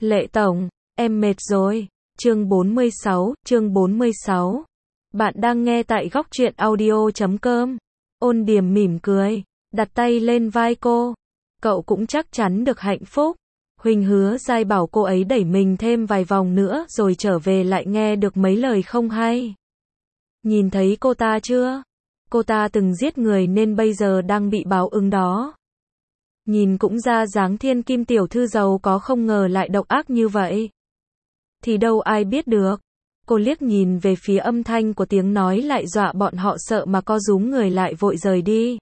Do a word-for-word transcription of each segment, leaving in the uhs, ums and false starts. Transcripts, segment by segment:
Lệ Tổng, em mệt rồi. Chương bốn mươi sáu, chương bốn mươi sáu. Bạn đang nghe tại góc truyện audio chấm com. Ôn Điềm mỉm cười, đặt tay lên vai cô. Cậu cũng chắc chắn được hạnh phúc. Huỳnh Hứa Giai bảo cô ấy đẩy mình thêm vài vòng nữa rồi trở về lại nghe được mấy lời không hay. Nhìn thấy cô ta chưa? Cô ta từng giết người nên bây giờ đang bị báo ứng đó. Nhìn cũng ra dáng thiên kim tiểu thư giàu có, không ngờ lại độc ác như vậy. Thì đâu ai biết được. Cô liếc nhìn về phía âm thanh của tiếng nói lại dọa bọn họ sợ mà co rúm người lại vội rời đi.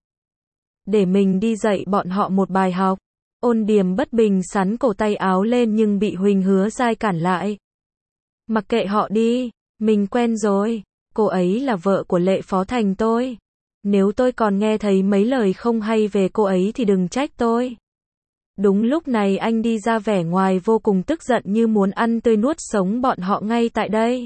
Để mình đi dạy bọn họ một bài học. Ôn Điềm bất bình sắn cổ tay áo lên nhưng bị Huỳnh Hứa Giai cản lại. Mặc kệ họ đi, mình quen rồi. Cô ấy là vợ của Lệ Phó Thành tôi. Nếu tôi còn nghe thấy mấy lời không hay về cô ấy thì đừng trách tôi. Đúng lúc này anh đi ra vẻ ngoài vô cùng tức giận như muốn ăn tươi nuốt sống bọn họ ngay tại đây.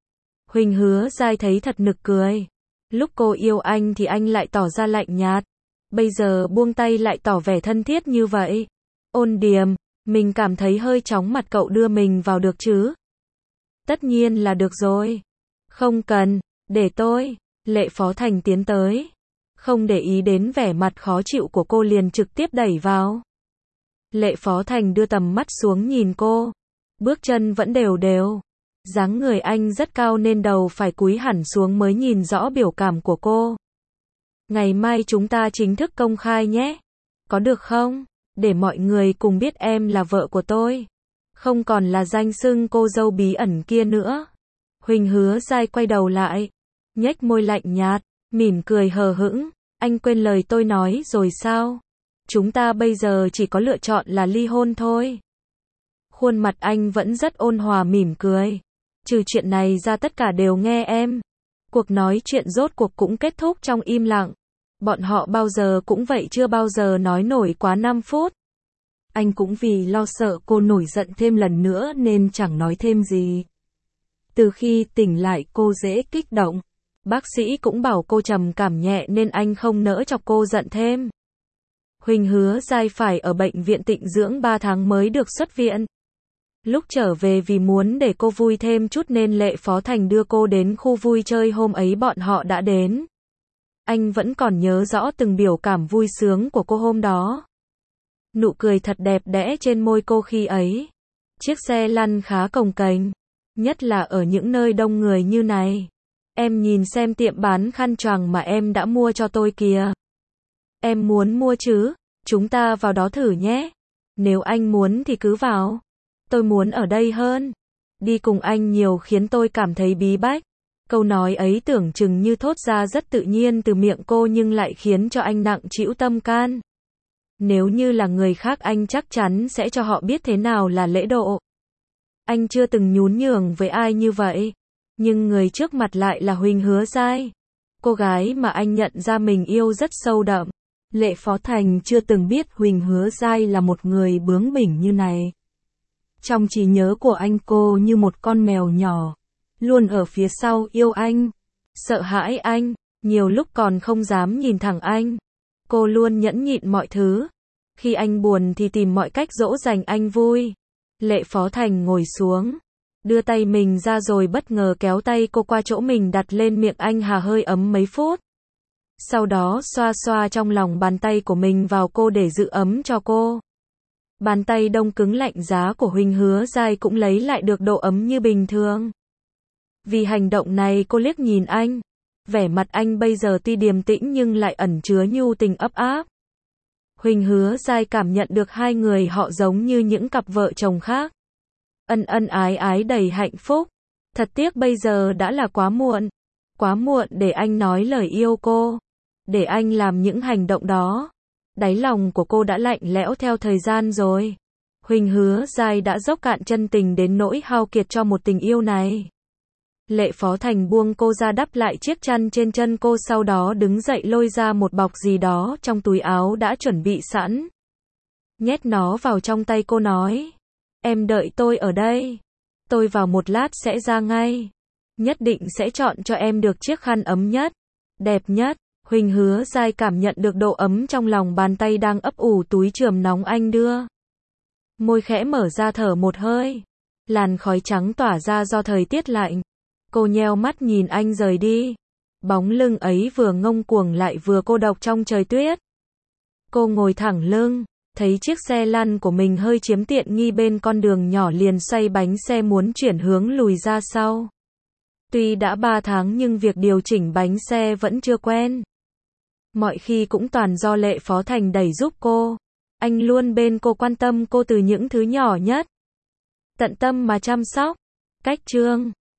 Huỳnh Hứa Giai thấy thật nực cười. Lúc cô yêu anh thì anh lại tỏ ra lạnh nhạt. Bây giờ buông tay lại tỏ vẻ thân thiết như vậy. Ôn Điềm, mình cảm thấy hơi chóng mặt, cậu đưa mình vào được chứ? Tất nhiên là được rồi. Không cần, để tôi. Lệ Phó Thành tiến tới. Không để ý đến vẻ mặt khó chịu của cô liền trực tiếp đẩy vào. Lệ Phó Thành đưa tầm mắt xuống nhìn cô. Bước chân vẫn đều đều. Dáng người anh rất cao nên đầu phải cúi hẳn xuống mới nhìn rõ biểu cảm của cô. Ngày mai chúng ta chính thức công khai nhé. Có được không? Để mọi người cùng biết em là vợ của tôi. Không còn là danh xưng cô dâu bí ẩn kia nữa. Huỳnh Hứa Giai quay đầu lại. Nhếch môi lạnh nhạt, mỉm cười hờ hững. Anh quên lời tôi nói rồi sao? Chúng ta bây giờ chỉ có lựa chọn là ly hôn thôi. Khuôn mặt anh vẫn rất ôn hòa mỉm cười. Trừ chuyện này ra tất cả đều nghe em. Cuộc nói chuyện rốt cuộc cũng kết thúc trong im lặng. Bọn họ bao giờ cũng vậy, chưa bao giờ nói nổi quá năm phút. Anh cũng vì lo sợ cô nổi giận thêm lần nữa nên chẳng nói thêm gì. Từ khi tỉnh lại cô dễ kích động. Bác sĩ cũng bảo cô trầm cảm nhẹ nên anh không nỡ chọc cô giận thêm. Huỳnh Hứa Giai phải ở bệnh viện tịnh dưỡng ba tháng mới được xuất viện. Lúc trở về vì muốn để cô vui thêm chút nên Lệ Phó Thành đưa cô đến khu vui chơi hôm ấy bọn họ đã đến. Anh vẫn còn nhớ rõ từng biểu cảm vui sướng của cô hôm đó. Nụ cười thật đẹp đẽ trên môi cô khi ấy. Chiếc xe lăn khá cồng kềnh, nhất là ở những nơi đông người như này. Em nhìn xem tiệm bán khăn choàng mà em đã mua cho tôi kìa. Em muốn mua chứ? Chúng ta vào đó thử nhé. Nếu anh muốn thì cứ vào. Tôi muốn ở đây hơn. Đi cùng anh nhiều khiến tôi cảm thấy bí bách. Câu nói ấy tưởng chừng như thốt ra rất tự nhiên từ miệng cô nhưng lại khiến cho anh nặng trĩu tâm can. Nếu như là người khác anh chắc chắn sẽ cho họ biết thế nào là lễ độ. Anh chưa từng nhún nhường với ai như vậy. Nhưng người trước mặt lại là Huỳnh Hứa Giai. Cô gái mà anh nhận ra mình yêu rất sâu đậm. Lệ Phó Thành chưa từng biết Huỳnh Hứa Giai là một người bướng bỉnh như này. Trong trí nhớ của anh cô như một con mèo nhỏ. Luôn ở phía sau yêu anh. Sợ hãi anh. Nhiều lúc còn không dám nhìn thẳng anh. Cô luôn nhẫn nhịn mọi thứ. Khi anh buồn thì tìm mọi cách dỗ dành anh vui. Lệ Phó Thành ngồi xuống. Đưa tay mình ra rồi bất ngờ kéo tay cô qua chỗ mình đặt lên miệng anh, hà hơi ấm mấy phút. Sau đó xoa xoa trong lòng bàn tay của mình vào cô để giữ ấm cho cô. Bàn tay đông cứng lạnh giá của Huỳnh Hứa Giai cũng lấy lại được độ ấm như bình thường. Vì hành động này cô liếc nhìn anh. Vẻ mặt anh bây giờ tuy điềm tĩnh nhưng lại ẩn chứa nhu tình ấp áp. Huỳnh Hứa Giai cảm nhận được hai người họ giống như những cặp vợ chồng khác. Ân ân ái ái đầy hạnh phúc. Thật tiếc bây giờ đã là quá muộn. Quá muộn để anh nói lời yêu cô. Để anh làm những hành động đó. Đáy lòng của cô đã lạnh lẽo theo thời gian rồi. Huỳnh Hứa Giai đã dốc cạn chân tình đến nỗi hao kiệt cho một tình yêu này. Lệ Phó Thành buông cô ra đắp lại chiếc chăn trên chân cô, sau đó đứng dậy lôi ra một bọc gì đó trong túi áo đã chuẩn bị sẵn. Nhét nó vào trong tay cô nói. Em đợi tôi ở đây. Tôi vào một lát sẽ ra ngay. Nhất định sẽ chọn cho em được chiếc khăn ấm nhất, đẹp nhất. Huỳnh Hứa Giai cảm nhận được độ ấm trong lòng bàn tay đang ấp ủ túi chườm nóng anh đưa. Môi khẽ mở ra thở một hơi. Làn khói trắng tỏa ra do thời tiết lạnh. Cô nheo mắt nhìn anh rời đi. Bóng lưng ấy vừa ngông cuồng lại vừa cô độc trong trời tuyết. Cô ngồi thẳng lưng, thấy chiếc xe lăn của mình hơi chiếm tiện nghi bên con đường nhỏ liền xoay bánh xe muốn chuyển hướng lùi ra sau. Tuy đã ba tháng nhưng việc điều chỉnh bánh xe vẫn chưa quen. Mọi khi cũng toàn do Lệ Phó Thành đẩy giúp cô. Anh luôn bên cô, quan tâm cô từ những thứ nhỏ nhất. Tận tâm mà chăm sóc. Cách chương